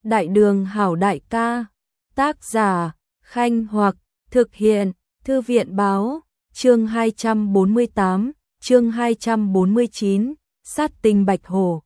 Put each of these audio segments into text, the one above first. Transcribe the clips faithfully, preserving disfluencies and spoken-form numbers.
Đại đường hảo đại ca. Tác giả, Khanh Hoặc, thực hiện, Thư viện báo, chương hai trăm bốn mươi tám, chương hai trăm bốn mươi chín, sát tinh bạch hổ.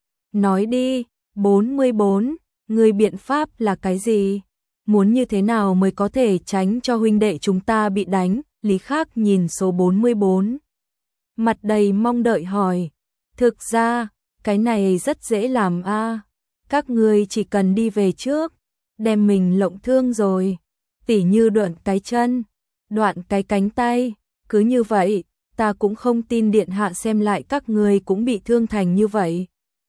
Nói đi, bốn mươi bốn, người biện pháp là cái gì? Muốn như thế nào mới có thể tránh cho huynh đệ chúng ta bị đánh? Lý Khắc nhìn số bốn mươi bốn. Mặt đầy mong đợi hỏi. Thực ra, cái này rất dễ làm a. À. Các ngươi chỉ cần đi về trước, đem mình lộng thương rồi. Tỉ như đoạn cái chân, đoạn cái cánh tay. Cứ như vậy, ta cũng không tin điện hạ xem lại các ngươi cũng bị thương thành như vậy.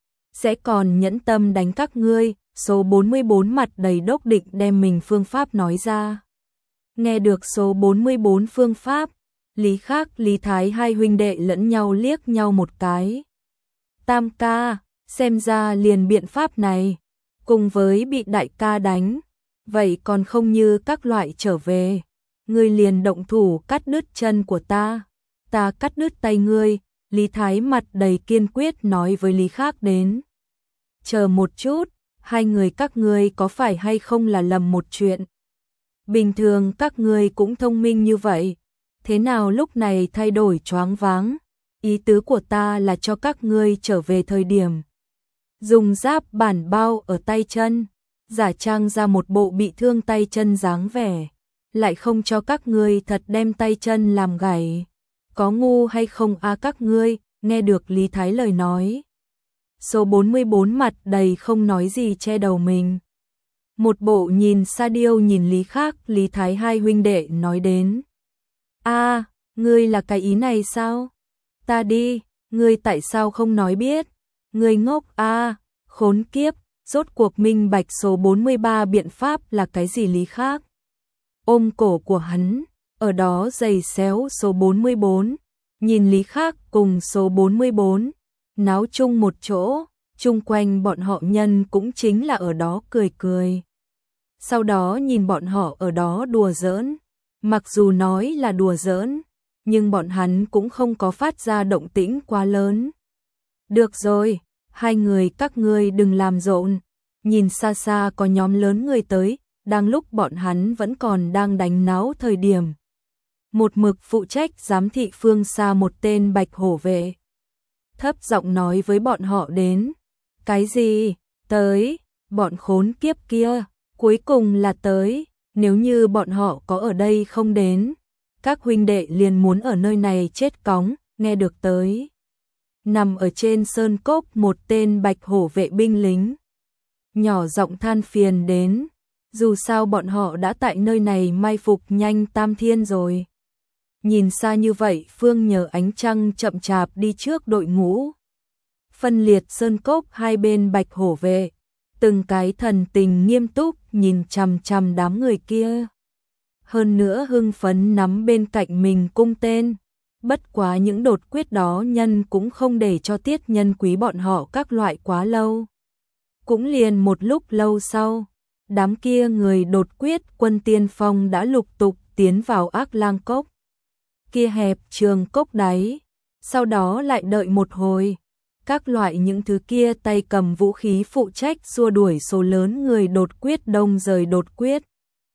Sẽ còn nhẫn tâm đánh các ngươi. Số bốn mươi bốn mặt đầy đốc định đem mình phương pháp nói ra. Nghe được số bốn mươi bốn phương pháp, Lý Khắc, Lý Thái hai huynh đệ lẫn nhau liếc nhau một cái. Tam ca, xem ra liền biện pháp này, cùng với bị đại ca đánh, vậy còn không như các loại trở về. Ngươi liền động thủ cắt đứt chân của ta, ta cắt đứt tay ngươi. Lý Thái mặt đầy kiên quyết nói với Lý Khắc đến. Chờ một chút, hai người các ngươi có phải hay không là lầm một chuyện? Bình thường các ngươi cũng thông minh như vậy, thế nào lúc này thay đổi choáng váng? Ý tứ của ta là cho các ngươi trở về thời điểm dùng giáp bản bao ở tay chân, giả trang ra một bộ bị thương tay chân dáng vẻ, lại không cho các ngươi thật đem tay chân làm gãy. Có ngu hay không a à các ngươi? Nghe được Lý Thái lời nói, số bốn mươi bốn mặt đầy không nói gì che đầu mình. Một bộ nhìn sa điêu nhìn Lý Khắc, Lý Thái hai huynh đệ nói đến. A, à, ngươi là cái ý này sao? Ta đi, ngươi tại sao không nói biết? Ngươi ngốc a, à, khốn kiếp, rốt cuộc minh bạch số bốn mươi ba biện pháp là cái gì? Lý Khắc ôm cổ của hắn, ở đó giày xéo số bốn mươi bốn, nhìn Lý Khắc cùng số bốn mươi bốn náo chung một chỗ, chung quanh bọn họ nhân cũng chính là ở đó cười cười. Sau đó nhìn bọn họ ở đó đùa giỡn, mặc dù nói là đùa giỡn, nhưng bọn hắn cũng không có phát ra động tĩnh quá lớn. Được rồi, hai người các ngươi đừng làm rộn, nhìn xa xa có nhóm lớn người tới, đang lúc bọn hắn vẫn còn đang đánh náo thời điểm. Một mực phụ trách giám thị phương xa một tên bạch hổ vệ thấp giọng nói với bọn họ đến. Cái gì? Tới, bọn khốn kiếp kia, cuối cùng là tới, nếu như bọn họ có ở đây không đến, các huynh đệ liền muốn ở nơi này chết cóng. Nghe được tới. Nằm ở trên sơn cốc một tên bạch hổ vệ binh lính, nhỏ giọng than phiền đến, dù sao bọn họ đã tại nơi này mai phục nhanh tam thiên rồi. Nhìn xa như vậy, Phương Nhờ ánh trăng chậm chạp đi trước đội ngũ. Phân liệt sơn cốc hai bên bạch hổ vệ, từng cái thần tình nghiêm túc nhìn chằm chằm đám người kia. Hơn nữa hưng phấn nắm bên cạnh mình cung tên. Bất quá những đột quyết đó nhân cũng không để cho tiết nhân quý bọn họ các loại quá lâu. Cũng liền một lúc lâu sau, đám kia người đột quyết quân tiên phong đã lục tục tiến vào Ác Lang Cốc. Kia hẹp trường cốc đáy, sau đó lại đợi một hồi, các loại những thứ kia tay cầm vũ khí phụ trách xua đuổi số lớn người đột quyết đông rời đột quyết.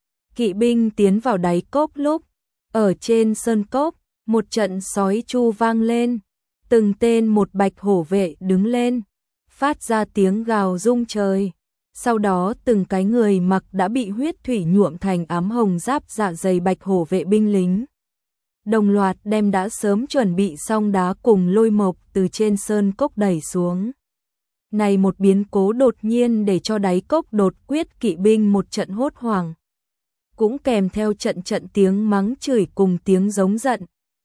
Kỵ binh tiến vào đáy cốc lúc, ở trên sơn cốc, một trận sói chu vang lên, từng tên một bạch hổ vệ đứng lên, phát ra tiếng gào rung trời. Sau đó từng cái người mặc đã bị huyết thủy nhuộm thành ám hồng giáp dạ dày bạch hổ vệ binh lính đồng loạt đem đã sớm chuẩn bị xong đá cùng lôi mộc từ trên sơn cốc đẩy xuống. Này một biến cố đột nhiên để cho đáy cốc đột quyết kỵ binh một trận hốt hoảng, cũng kèm theo trận trận tiếng mắng chửi cùng tiếng giống giận,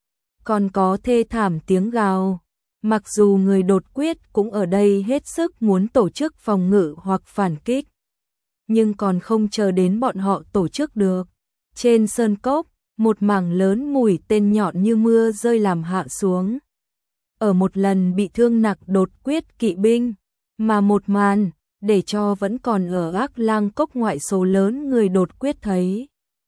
còn có thê thảm tiếng gào. Mặc dù người đột quyết cũng ở đây hết sức muốn tổ chức phòng ngự hoặc phản kích, nhưng còn không chờ đến bọn họ tổ chức được. Trên sơn cốc, một mảng lớn mũi tên nhọn như mưa rơi làm hạ xuống. Ở một lần bị thương nặng đột quyết kỵ binh, mà một màn để cho vẫn còn ở Ác Lang Cốc ngoại số lớn người đột quyết thấy.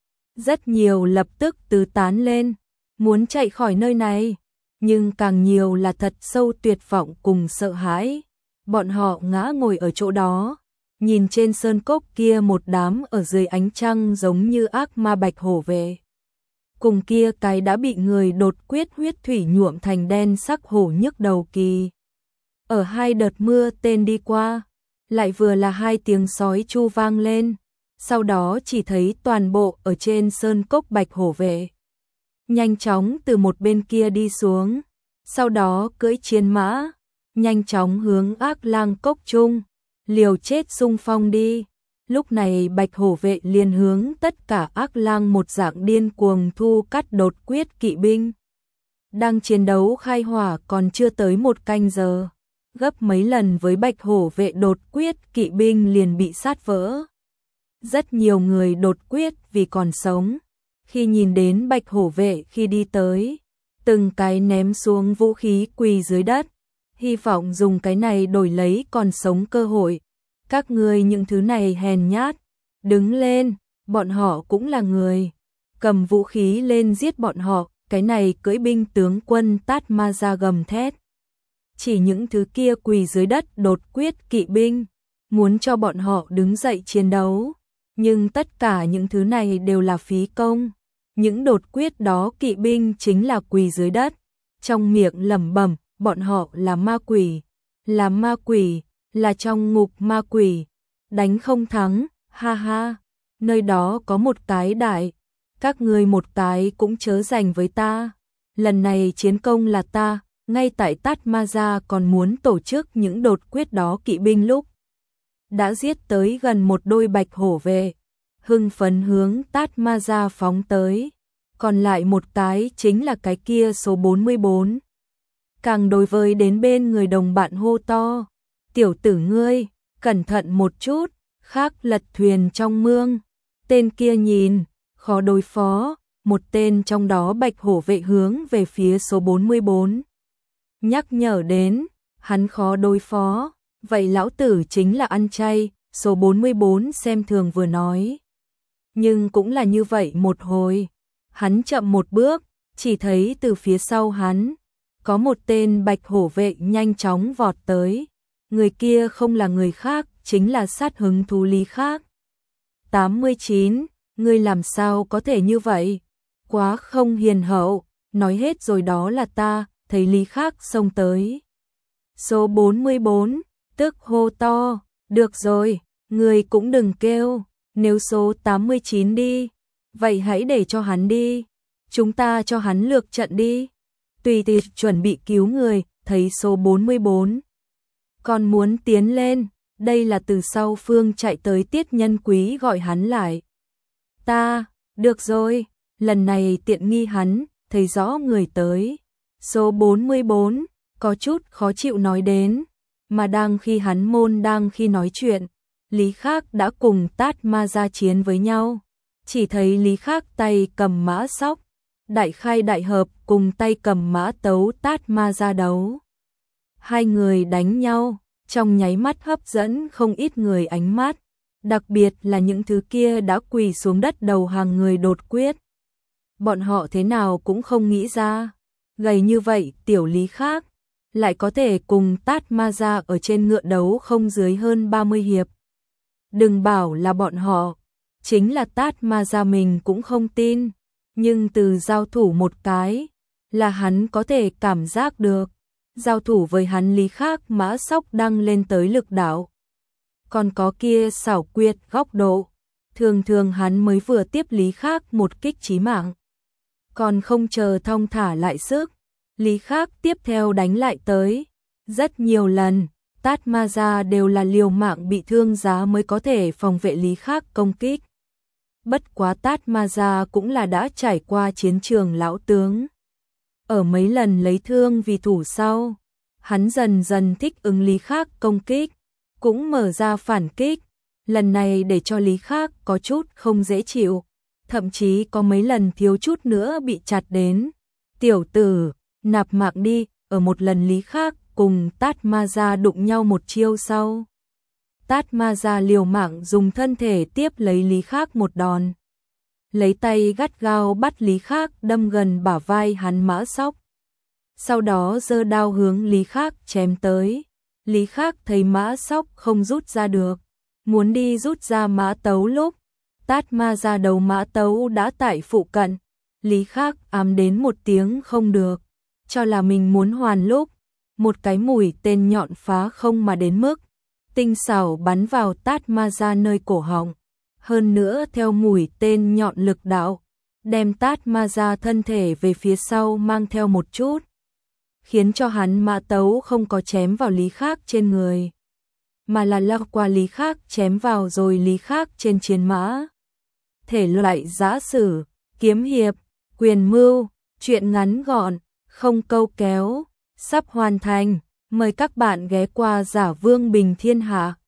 Rất nhiều lập tức tứ tán lên, muốn chạy khỏi nơi này, nhưng càng nhiều là thật sâu tuyệt vọng cùng sợ hãi. Bọn họ ngã ngồi ở chỗ đó, nhìn trên sơn cốc kia một đám ở dưới ánh trăng giống như ác ma bạch hổ vệ. Cùng kia cái đã bị người đột quyết huyết thủy nhuộm thành đen sắc hổ nhức đầu kỳ. Ở hai đợt mưa tên đi qua, lại vừa là hai tiếng sói chu vang lên, sau đó chỉ thấy toàn bộ ở trên sơn cốc bạch hổ vệ. Nhanh chóng từ một bên kia đi xuống, sau đó cưỡi chiến mã, nhanh chóng hướng ác lang cốc trung, liều chết xung phong đi. Lúc này bạch hổ vệ liền hướng tất cả ác lang một dạng điên cuồng thu cắt đột quyết kỵ binh. Đang chiến đấu khai hỏa còn chưa tới một canh giờ, gấp mấy lần với bạch hổ vệ đột quyết kỵ binh liền bị sát vỡ. Rất nhiều người đột quyết vì còn sống, khi nhìn đến bạch hổ vệ khi đi tới, từng cái ném xuống vũ khí quỳ dưới đất, hy vọng dùng cái này đổi lấy còn sống cơ hội. Các ngươi những thứ này hèn nhát, đứng lên, bọn họ cũng là người, cầm vũ khí lên giết bọn họ. Cái này cưỡi binh tướng quân Tát Ma Gia gầm thét. Chỉ những thứ kia quỳ dưới đất đột quyết kỵ binh, muốn cho bọn họ đứng dậy chiến đấu, nhưng tất cả những thứ này đều là phí công. Những đột quyết đó kỵ binh chính là quỳ dưới đất, trong miệng lẩm bẩm, bọn họ là ma quỷ, là ma quỷ, là trong ngục ma quỷ, đánh không thắng, ha ha, nơi đó có một cái đại, các ngươi một cái cũng chớ giành với ta, lần này chiến công là ta, ngay tại Tát Ma Gia còn muốn tổ chức những đột quyết đó kỵ binh lúc đã giết tới gần một đôi bạch hổ vệ, hưng phấn hướng Tát Ma Gia phóng tới, còn lại một cái chính là cái kia số bốn mươi bốn. Càng đối với đến bên người đồng bạn hô to, tiểu tử ngươi, cẩn thận một chút, khác lật thuyền trong mương, tên kia nhìn, khó đối phó, một tên trong đó bạch hổ vệ hướng về phía số bốn mươi bốn. Nhắc nhở đến, hắn khó đối phó, vậy lão tử chính là ăn chay, số bốn mươi bốn xem thường vừa nói. Nhưng cũng là như vậy một hồi, hắn chậm một bước, chỉ thấy từ phía sau hắn, có một tên bạch hổ vệ nhanh chóng vọt tới, người kia không là người khác, chính là sát hứng thú Lý Khác. tám mươi chín, ngươi làm sao có thể như vậy? Quá không hiền hậu, nói hết rồi đó là ta, thấy Lý Khác xông tới. Số bốn mươi bốn, tức hô to, được rồi, ngươi cũng đừng kêu, nếu số tám mươi chín đi, vậy hãy để cho hắn đi, chúng ta cho hắn lược trận đi. Tùy tùy chuẩn bị cứu người, thấy số bốn mươi bốn. Còn muốn tiến lên, đây là từ sau phương chạy tới Tiết Nhân Quý gọi hắn lại. Ta, được rồi, lần này tiện nghi hắn, thấy rõ người tới. Số bốn mươi bốn, có chút khó chịu nói đến, mà đang khi hắn môn đang khi nói chuyện, Lý Khác đã cùng Tát Ma Gia chiến với nhau. Chỉ thấy Lý Khác tay cầm mã sóc, đại khai đại hợp cùng tay cầm mã tấu Tát Ma Gia đấu. Hai người đánh nhau, trong nháy mắt hấp dẫn không ít người ánh mắt, đặc biệt là những thứ kia đã quỳ xuống đất đầu hàng người đột quyết. Bọn họ thế nào cũng không nghĩ ra, gầy như vậy tiểu Lý Khác, lại có thể cùng Tát Ma Gia ở trên ngựa đấu không dưới hơn ba mươi hiệp. Đừng bảo là bọn họ, chính là Tát Ma Gia mình cũng không tin, nhưng từ giao thủ một cái, là hắn có thể cảm giác được. Giao thủ với hắn Lý Khác mã sóc đăng lên tới lực đạo. Còn có kia xảo quyệt góc độ, thường thường hắn mới vừa tiếp Lý Khác một kích chí mạng. Còn không chờ thong thả lại sức, Lý Khác tiếp theo đánh lại tới. Rất nhiều lần, Tát Ma Gia đều là liều mạng bị thương giá mới có thể phòng vệ Lý Khác công kích. Bất quá Tát Ma Gia cũng là đã trải qua chiến trường lão tướng. Ở mấy lần lấy thương vì thủ sau, hắn dần dần thích ứng Lý Khác công kích, cũng mở ra phản kích, lần này để cho Lý Khác có chút không dễ chịu, thậm chí có mấy lần thiếu chút nữa bị chặt đến. Tiểu tử, nạp mạng đi, ở một lần Lý Khác cùng Tát Ma Gia đụng nhau một chiêu sau. Tát Ma Gia liều mạng dùng thân thể tiếp lấy Lý Khác một đòn. Lấy tay gắt gao bắt Lý Khác đâm gần bả vai hắn mã sóc. Sau đó giơ đao hướng Lý Khác chém tới. Lý Khác thấy mã sóc không rút ra được, muốn đi rút ra mã tấu lúc, Tát Ma ra đầu mã tấu đã tại phụ cận, Lý Khắc ám đến một tiếng không được, cho là mình muốn hoàn lúc, một cái mũi tên nhọn phá không mà đến mức tinh xảo bắn vào Tát Ma ra nơi cổ họng, hơn nữa theo mũi tên nhọn lực đạo, đem Tát Ma ra thân thể về phía sau mang theo một chút, khiến cho hắn mã tấu không có chém vào Lý Khắc trên người, mà là lao qua Lý Khắc chém vào rồi Lý Khắc trên chiến mã. Thể loại giã sử, kiếm hiệp, quyền mưu, truyện ngắn gọn, không câu kéo, sắp hoàn thành. Mời các bạn ghé qua Giả Vương Bình Thiên Hạ.